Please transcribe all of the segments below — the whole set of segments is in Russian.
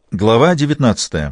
Глава 19.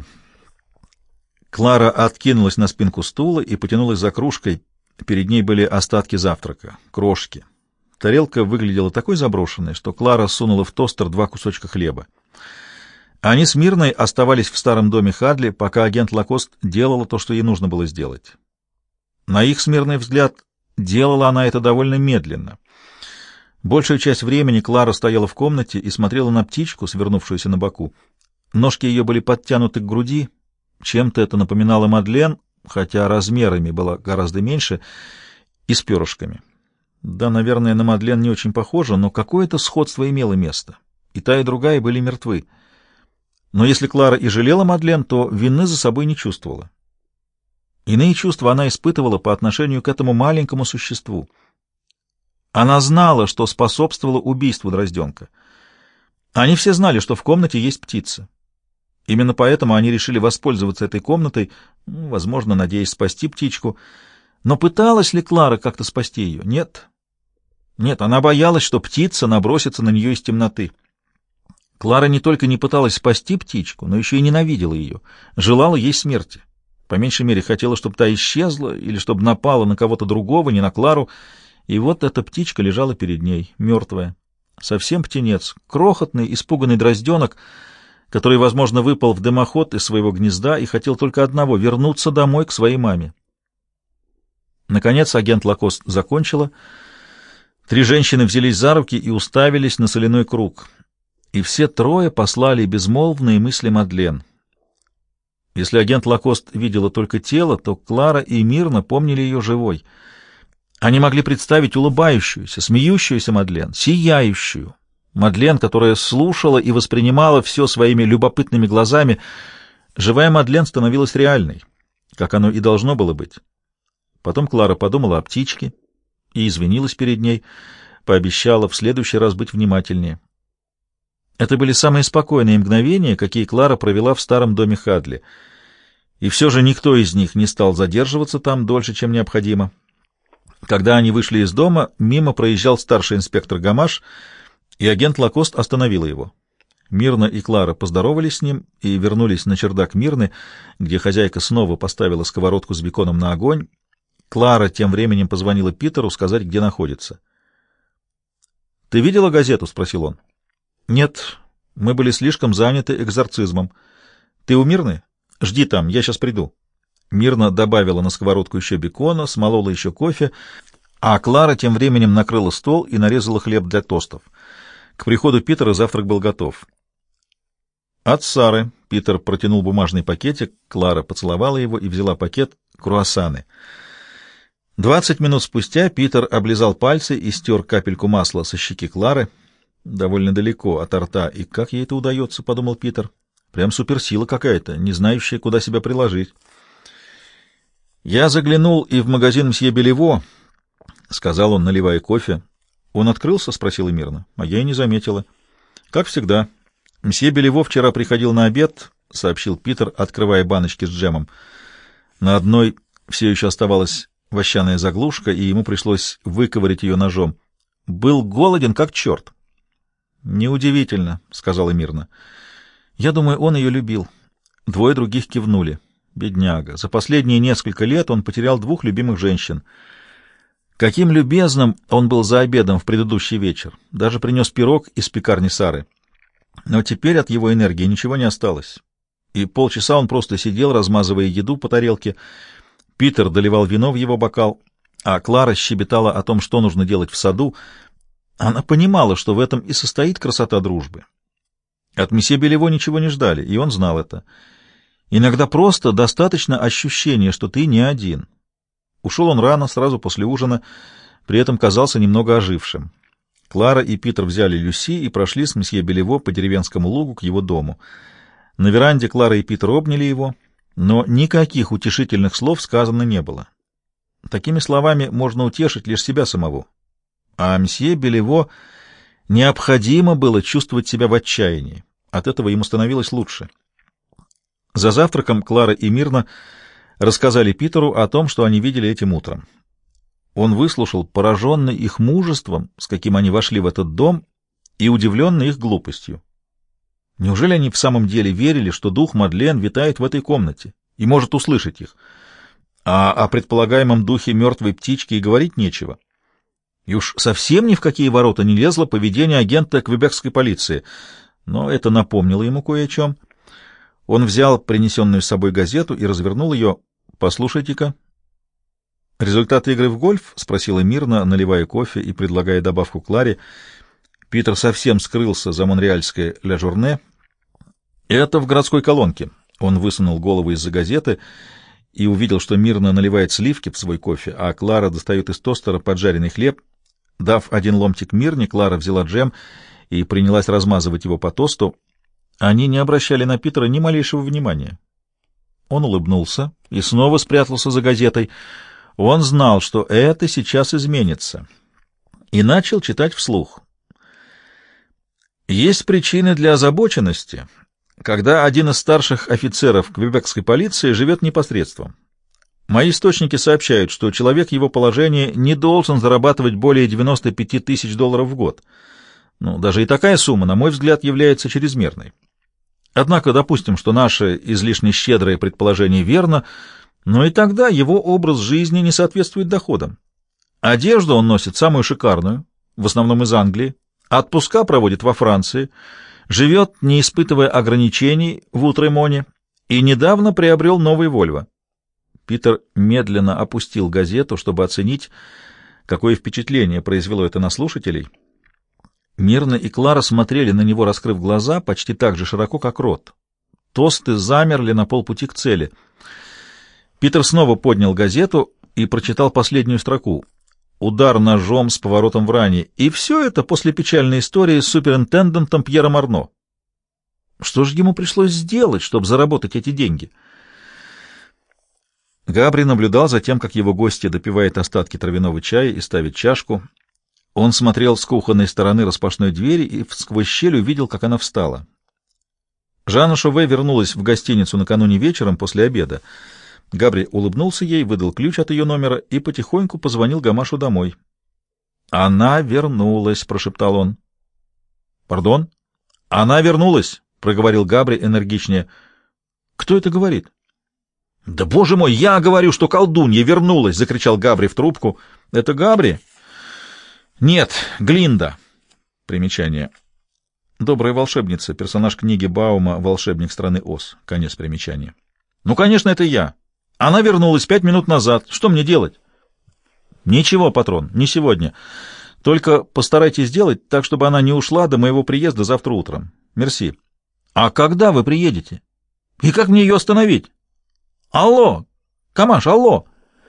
Клара откинулась на спинку стула и потянулась за кружкой. Перед ней были остатки завтрака, крошки. Тарелка выглядела такой заброшенной, что Клара сунула в тостер 2 кусочка хлеба. Они с Мирной оставались в старом доме Хадли, пока агент Лакост делала то, что ей нужно было сделать. На их с Мирной взгляд, делала она это довольно медленно. Большую часть времени Клара стояла в комнате и смотрела на птичку, свернувшуюся на боку. Ножки ее были подтянуты к груди, чем-то это напоминало Мадлен, хотя размерами была гораздо меньше, и с перышками. Да, наверное, на Мадлен не очень похоже, но какое-то сходство имело место. И та, и другая были мертвы. Но если Клара и жалела Мадлен, то вины за собой не чувствовала. Иные чувства она испытывала по отношению к этому маленькому существу. Она знала, что способствовало убийству Дрозденка. Они все знали, что в комнате есть птица. Именно поэтому они решили воспользоваться этой комнатой, возможно, надеясь спасти птичку. Но пыталась ли Клара как-то спасти ее? Нет. Нет, она боялась, что птица набросится на нее из темноты. Клара не только не пыталась спасти птичку, но еще и ненавидела ее, желала ей смерти. По меньшей мере, хотела, чтобы та исчезла или чтобы напала на кого-то другого, не на Клару. И вот эта птичка лежала перед ней, мертвая. Совсем птенец, крохотный, испуганный дрозденок, который, возможно, выпал в дымоход из своего гнезда и хотел только одного — вернуться домой к своей маме. Наконец агент Лакост закончила. 3 женщины взялись за руки и уставились на соляной круг. И все трое послали безмолвные мысли Мадлен. Если агент Лакост видела только тело, то Клара и Мирна помнили ее живой. Они могли представить улыбающуюся, смеющуюся Мадлен, сияющую. Мадлен, которая слушала и воспринимала все своими любопытными глазами. Живая Мадлен становилась реальной, как оно и должно было быть. Потом Клара подумала о птичке и извинилась перед ней, пообещала в следующий раз быть внимательнее. Это были самые спокойные мгновения, какие Клара провела в старом доме Хадли. И все же никто из них не стал задерживаться там дольше, чем необходимо. Когда они вышли из дома, мимо проезжал старший инспектор Гамаш, и агент Лакост остановила его. Мирна и Клара поздоровались с ним и вернулись на чердак Мирны, где хозяйка снова поставила сковородку с беконом на огонь. Клара тем временем позвонила Питеру сказать, где находится. — Ты видела газету? — спросил он. — Нет, мы были слишком заняты экзорцизмом. — Ты у Мирны? Жди там, я сейчас приду. Мирна добавила на сковородку еще бекона, смолола еще кофе, а Клара тем временем накрыла стол и нарезала хлеб для тостов. К приходу Питера завтрак был готов. «От Сары». Питер протянул бумажный пакетик, Клара поцеловала его и взяла пакет круассаны. 20 минут спустя Питер облизал пальцы и стер капельку масла со щеки Клары. Довольно далеко от рта, и как ей это удается, — подумал Питер. Прям суперсила какая-то, не знающая, куда себя приложить. «Я заглянул и в магазин мсье Белево», — сказал он, наливая кофе. «Он открылся?» — спросила Мирна. А я и не заметила. «Как всегда. Мсье Белево вчера приходил на обед», — сообщил Питер, открывая баночки с джемом. На одной все еще оставалась вощаная заглушка, и ему пришлось выковырять ее ножом. «Был голоден, как черт». «Неудивительно», — сказала Мирна. «Я думаю, он ее любил». 2 других кивнули. Бедняга. За последние несколько лет он потерял 2 любимых женщин. Каким любезным он был за обедом в предыдущий вечер. Даже принес пирог из пекарни Сары. Но теперь от его энергии ничего не осталось. И полчаса он просто сидел, размазывая еду по тарелке. Питер доливал вино в его бокал, а Клара щебетала о том, что нужно делать в саду. Она понимала, что в этом и состоит красота дружбы. От месье Белево ничего не ждали, и он знал это. Иногда просто достаточно ощущения, что ты не один. Ушел он рано, сразу после ужина, при этом казался немного ожившим. Клара и Питер взяли Люси и прошли с месье Белево по деревенскому лугу к его дому. На веранде Клара и Питер обняли его, но никаких утешительных слов сказано не было. Такими словами можно утешить лишь себя самого. А месье Белево необходимо было чувствовать себя в отчаянии. От этого ему становилось лучше. За завтраком Клара и Мирна рассказали Питеру о том, что они видели этим утром. Он выслушал, пораженный их мужеством, с каким они вошли в этот дом, и удивленный их глупостью. Неужели они в самом деле верили, что дух Мадлен витает в этой комнате и может услышать их? А о предполагаемом духе мертвой птички и говорить нечего. И уж совсем ни в какие ворота не лезло поведение агента квебекской полиции, но это напомнило ему кое о чем. Он взял принесенную с собой газету и развернул ее. «Послушайте-ка». «Результаты игры в гольф?» — спросила Мирна, наливая кофе и предлагая добавку Кларе. Питер совсем скрылся за монреальской «Ля Журне». «Это в городской колонке». Он высунул голову из-за газеты и увидел, что Мирна наливает сливки в свой кофе, а Клара достает из тостера поджаренный хлеб. Дав один ломтик Мирне, Клара взяла джем и принялась размазывать его по тосту. Они не обращали на Питера ни малейшего внимания. Он улыбнулся и снова спрятался за газетой. Он знал, что это сейчас изменится, и начал читать вслух. Есть причины для озабоченности, когда один из старших офицеров квебекской полиции живет непосредством. Мои источники сообщают, что человек его положения не должен зарабатывать более 95 тысяч долларов в год. Ну, даже и такая сумма, на мой взгляд, является чрезмерной. Однако допустим, что наше излишне щедрое предположение верно, но и тогда его образ жизни не соответствует доходам. Одежду он носит самую шикарную, в основном из Англии, отпуска проводит во Франции, живет, не испытывая ограничений, в Утремоне, и недавно приобрел новый Вольво. Питер медленно опустил газету, чтобы оценить, какое впечатление произвело это на слушателей. Мирна и Клара смотрели на него, раскрыв глаза, почти так же широко, как рот. Тосты замерли на полпути к цели. Питер снова поднял газету и прочитал последнюю строку. Удар ножом с поворотом в ране. И все это после печальной истории с суперинтендентом Пьером Арно. Что же ему пришлось сделать, чтобы заработать эти деньги? Габри наблюдал за тем, как его гостья допивает остатки травяного чая и ставит чашку. Он смотрел с кухонной стороны распашной двери и сквозь щель увидел, как она встала. Жанна Шове вернулась в гостиницу накануне вечером после обеда. Габри улыбнулся ей, выдал ключ от ее номера и потихоньку позвонил Гамашу домой. «Она вернулась», — прошептал он. «Пардон?» «Она вернулась», — проговорил Габри энергичнее. «Кто это говорит?» «Да, боже мой, я говорю, что колдунья вернулась!» — закричал Габри в трубку. «Это Габри?» «Нет, Глинда». Примечание. Добрая волшебница, персонаж книги Баума «Волшебник страны Оз». Конец примечания. «Ну, конечно, это я. Она вернулась 5 минут назад. Что мне делать?» «Ничего, патрон, не сегодня. Только постарайтесь сделать так, чтобы она не ушла до моего приезда завтра утром. Мерси». «А когда вы приедете? И как мне ее остановить?» «Алло! Камаш, алло!»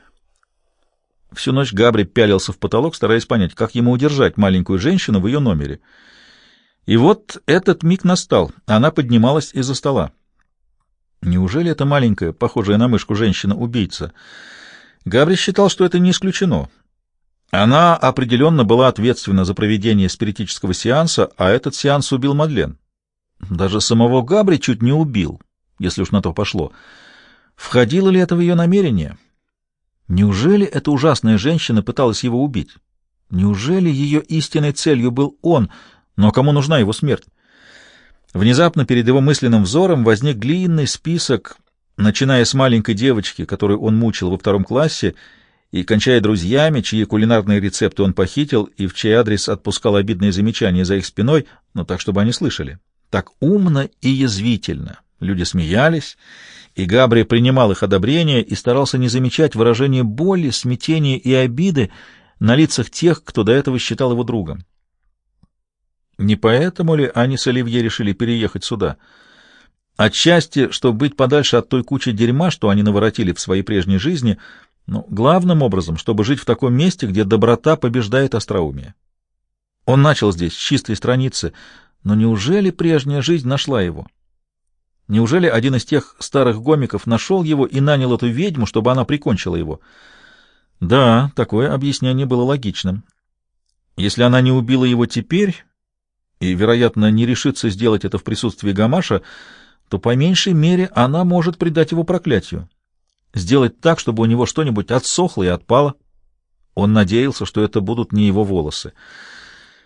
Всю ночь Габри пялился в потолок, стараясь понять, как ему удержать маленькую женщину в ее номере. И вот этот миг настал. Она поднималась из-за стола. Неужели эта маленькая, похожая на мышку женщина-убийца? Габри считал, что это не исключено. Она определенно была ответственна за проведение спиритического сеанса, а этот сеанс убил Мадлен. Даже самого Габри чуть не убил, если уж на то пошло. Входило ли это в ее намерение? Неужели эта ужасная женщина пыталась его убить? Неужели ее истинной целью был он, но кому нужна его смерть? Внезапно перед его мысленным взором возник длинный список, начиная с маленькой девочки, которую он мучил во 2 классе, и кончая друзьями, чьи кулинарные рецепты он похитил и в чей адрес отпускал обидные замечания за их спиной, но так, чтобы они слышали. Так умно и язвительно. Люди смеялись, и Габри принимал их одобрение и старался не замечать выражения боли, смятения и обиды на лицах тех, кто до этого считал его другом. Не поэтому ли они с Оливье решили переехать сюда? Отчасти, чтобы быть подальше от той кучи дерьма, что они наворотили в своей прежней жизни, но главным образом, чтобы жить в таком месте, где доброта побеждает остроумие. Он начал здесь с чистой страницы, но неужели прежняя жизнь нашла его? Неужели один из тех старых гомиков нашел его и нанял эту ведьму, чтобы она прикончила его? Да, такое объяснение было логичным. Если она не убила его теперь и, вероятно, не решится сделать это в присутствии Гамаша, то по меньшей мере она может предать его проклятию, сделать так, чтобы у него что-нибудь отсохло и отпало. Он надеялся, что это будут не его волосы.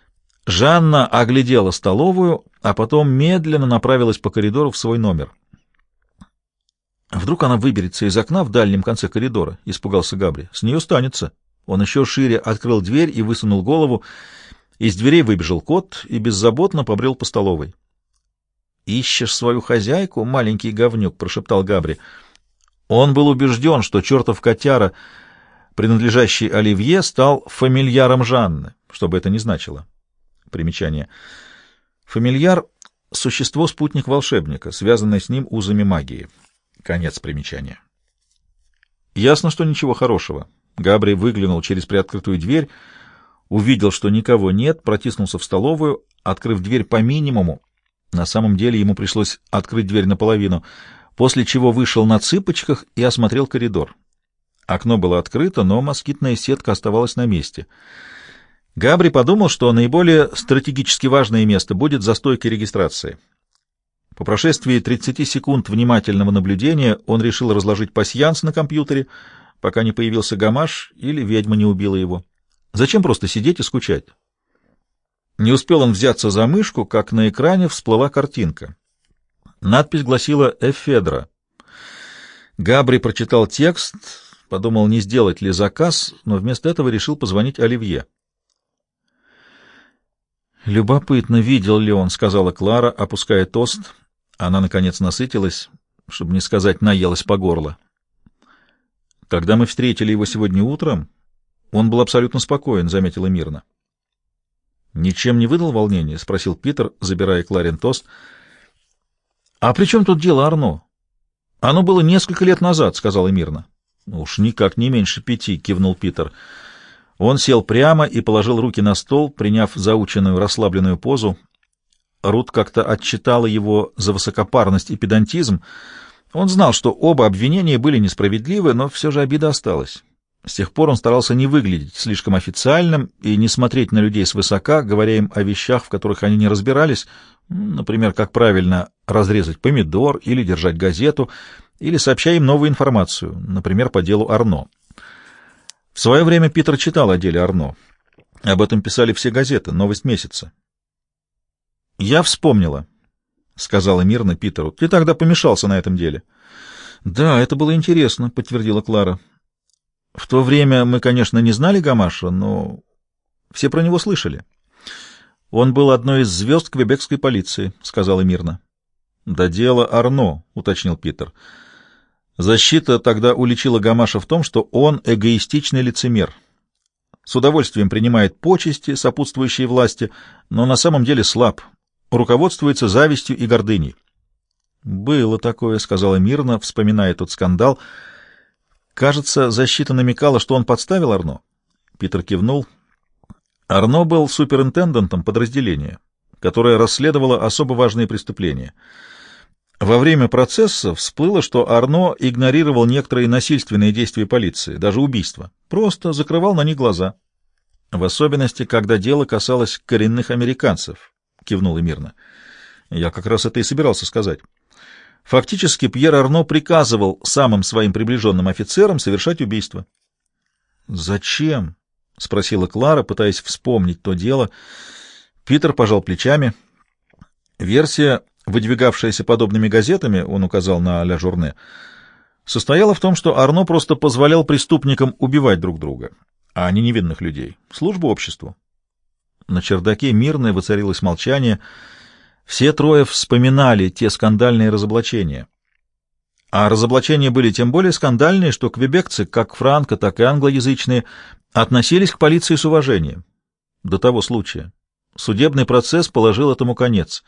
Жанна оглядела столовую, а потом медленно направилась по коридору в свой номер. «Вдруг она выберется из окна в дальнем конце коридора?» — испугался Габри. «С нее станется». Он еще шире открыл дверь и высунул голову. Из дверей выбежал кот и беззаботно побрел по столовой. «Ищешь свою хозяйку, маленький говнюк?» — прошептал Габри. Он был убежден, что чертов котяра, принадлежащий Оливье, стал фамильяром Жанны, что бы это ни значило. Примечание. Фамильяр — существо-спутник волшебника, связанное с ним узами магии. Конец примечания. Ясно, что ничего хорошего. Габри выглянул через приоткрытую дверь, увидел, что никого нет, протиснулся в столовую, открыв дверь по минимуму. На самом деле ему пришлось открыть дверь наполовину, после чего вышел на цыпочках и осмотрел коридор. Окно было открыто, но москитная сетка оставалась на месте. Габри подумал, что наиболее стратегически важное место будет за стойкой регистрации. По прошествии 30 секунд внимательного наблюдения он решил разложить пасьянс на компьютере, пока не появился Гамаш или ведьма не убила его. Зачем просто сидеть и скучать? Не успел он взяться за мышку, как на экране всплыла картинка. Надпись гласила «Эфедра». Габри прочитал текст, подумал, не сделать ли заказ, но вместо этого решил позвонить Оливье. «Любопытно, видел ли он», — сказала Клара, опуская тост. Она, наконец, насытилась, чтобы не сказать, наелась по горло. «Когда мы встретили его сегодня утром, он был абсолютно спокоен», — заметила мирно. «Ничем не выдал волнения?» — спросил Питер, забирая Кларин тост. «А при чем тут дело Арно?» «Оно было несколько лет назад», — сказала мирно. «Уж никак не меньше 5», — кивнул Питер. Он сел прямо и положил руки на стол, приняв заученную расслабленную позу. Рут как-то отчитала его за высокопарность и педантизм. Он знал, что оба обвинения были несправедливы, но все же обида осталась. С тех пор он старался не выглядеть слишком официальным и не смотреть на людей свысока, говоря им о вещах, в которых они не разбирались, например, как правильно разрезать помидор или держать газету, или сообщая им новую информацию, например, по делу Арно. В свое время Питер читал о деле Арно. Об этом писали все газеты, новость месяца. «Я вспомнила», — сказала мирно Питеру. «Ты тогда помешался на этом деле». «Да, это было интересно», — подтвердила Клара. «В то время мы, конечно, не знали Гамаша, но все про него слышали». «Он был одной из звезд квебекской полиции», — сказала мирно. «Да дело Арно», — уточнил Питер. Защита тогда уличила Гамаша в том, что он эгоистичный лицемер. С удовольствием принимает почести, сопутствующие власти, но на самом деле слаб, руководствуется завистью и гордыней. «Было такое», — сказала мирно, вспоминая тот скандал. «Кажется, защита намекала, что он подставил Арно». Питер кивнул. Арно был суперинтендантом подразделения, которое расследовало особо важные преступления. Во время процесса всплыло, что Арно игнорировал некоторые насильственные действия полиции, даже убийства, просто закрывал на них глаза. В особенности, когда дело касалось коренных американцев, — кивнул мирно. Я как раз это и собирался сказать. Фактически Пьер Арно приказывал самым своим приближенным офицерам совершать убийство. «Зачем?» — спросила Клара, пытаясь вспомнить то дело. Питер пожал плечами. Версия, выдвигавшаяся подобными газетами, он указал на «Ля Журне», состояла в том, что Арно просто позволял преступникам убивать друг друга, а не невинных людей. Служба обществу. На чердаке мирное воцарилось молчание. Все трое вспоминали те скандальные разоблачения. А разоблачения были тем более скандальные, что квебекцы, как франко, так и англоязычные, относились к полиции с уважением. До того случая. Судебный процесс положил этому конец.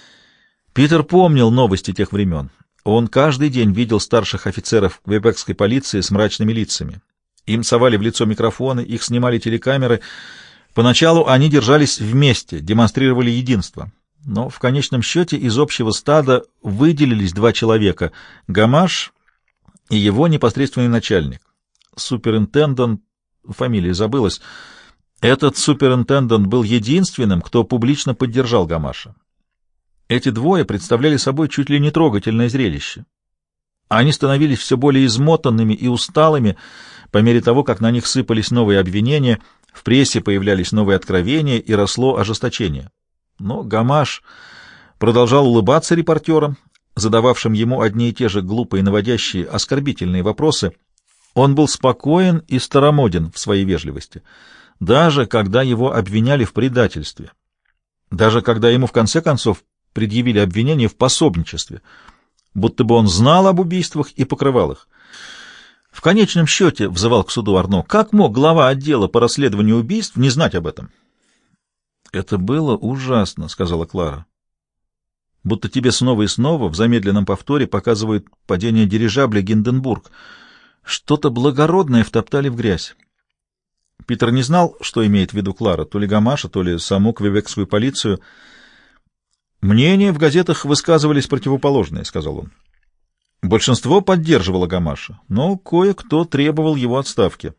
Питер помнил новости тех времен. Он каждый день видел старших офицеров квебекской полиции с мрачными лицами. Им совали в лицо микрофоны, их снимали телекамеры. Поначалу они держались вместе, демонстрировали единство. Но в конечном счете из общего стада выделились два человека — Гамаш и его непосредственный начальник. Суперинтендант, фамилия забылась. Этот суперинтендант был единственным, кто публично поддержал Гамаша. Эти двое представляли собой чуть ли не трогательное зрелище. Они становились все более измотанными и усталыми по мере того, как на них сыпались новые обвинения, В прессе появлялись новые откровения и росло ожесточение. Но Гамаш продолжал улыбаться репортерам, задававшим ему одни и те же глупые, наводящие, оскорбительные вопросы. Он был спокоен и старомоден в своей вежливости, даже когда его обвиняли в предательстве, даже когда ему в конце концов предъявили обвинение в пособничестве, будто бы он знал об убийствах и покрывал их. В конечном счете, взывал к суду Арно, как мог глава отдела по расследованию убийств не знать об этом? «Это было ужасно», — сказала Клара. «Будто тебе снова и снова в замедленном повторе показывают падение дирижабля «Гинденбург». Что-то благородное втоптали в грязь». Питер не знал, что имеет в виду Клара, то ли Гамаша, то ли саму квебекскую полицию. «Мнения в газетах высказывались противоположные», — сказал он. Большинство поддерживало Гамаша, но кое-кто требовал его отставки.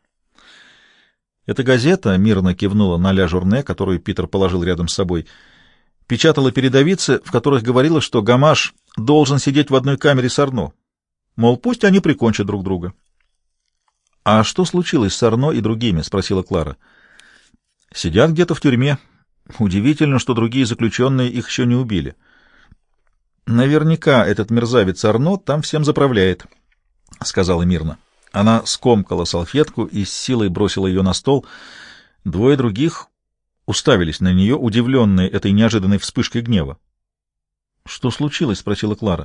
Эта газета, мирно кивнула на ля Журне, которую Питер положил рядом с собой, печатала передовицы, в которых говорилось, что Гамаш должен сидеть в одной камере с Арно. Мол, пусть они прикончат друг друга. — А что случилось с Арно и другими? — спросила Клара. — Сидят где-то в тюрьме. Удивительно, что другие заключенные их еще не убили. Наверняка этот мерзавец Арно там всем заправляет, — сказала мирно. Она скомкала салфетку и с силой бросила ее на стол. Двое других уставились на нее, удивленные этой неожиданной вспышкой гнева. — Что случилось? — спросила Клара.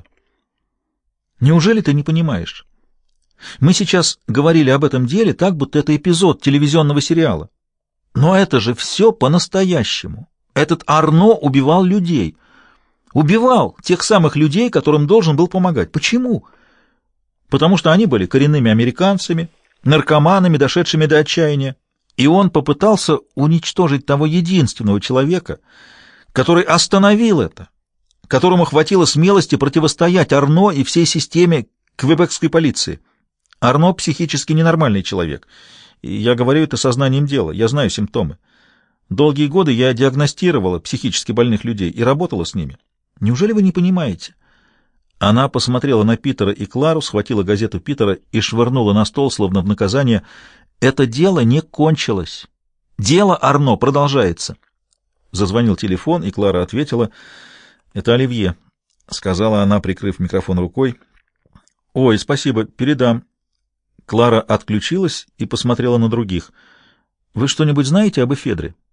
— Неужели ты не понимаешь? Мы сейчас говорили об этом деле так, будто это эпизод телевизионного сериала. Но это же все по-настоящему. Этот Арно убивал людей. Убивал тех самых людей, которым должен был помогать. Почему? Потому что они были коренными американцами, наркоманами, дошедшими до отчаяния. И он попытался уничтожить того единственного человека, который остановил это, которому хватило смелости противостоять Арно и всей системе квебекской полиции. Арно психически ненормальный человек, и я говорю это сознанием дела, я знаю симптомы. Долгие годы я диагностировала психически больных людей и работала с ними. Неужели вы не понимаете? Она посмотрела на Питера и Клару, схватила газету Питера и швырнула на стол, словно в наказание. Это дело не кончилось. Дело Арно продолжается. Зазвонил телефон, и Клара ответила. «Это Оливье», — сказала она, прикрыв микрофон рукой. «Ой, спасибо, передам». Клара отключилась и посмотрела на других. «Вы что-нибудь знаете об Эфедре?»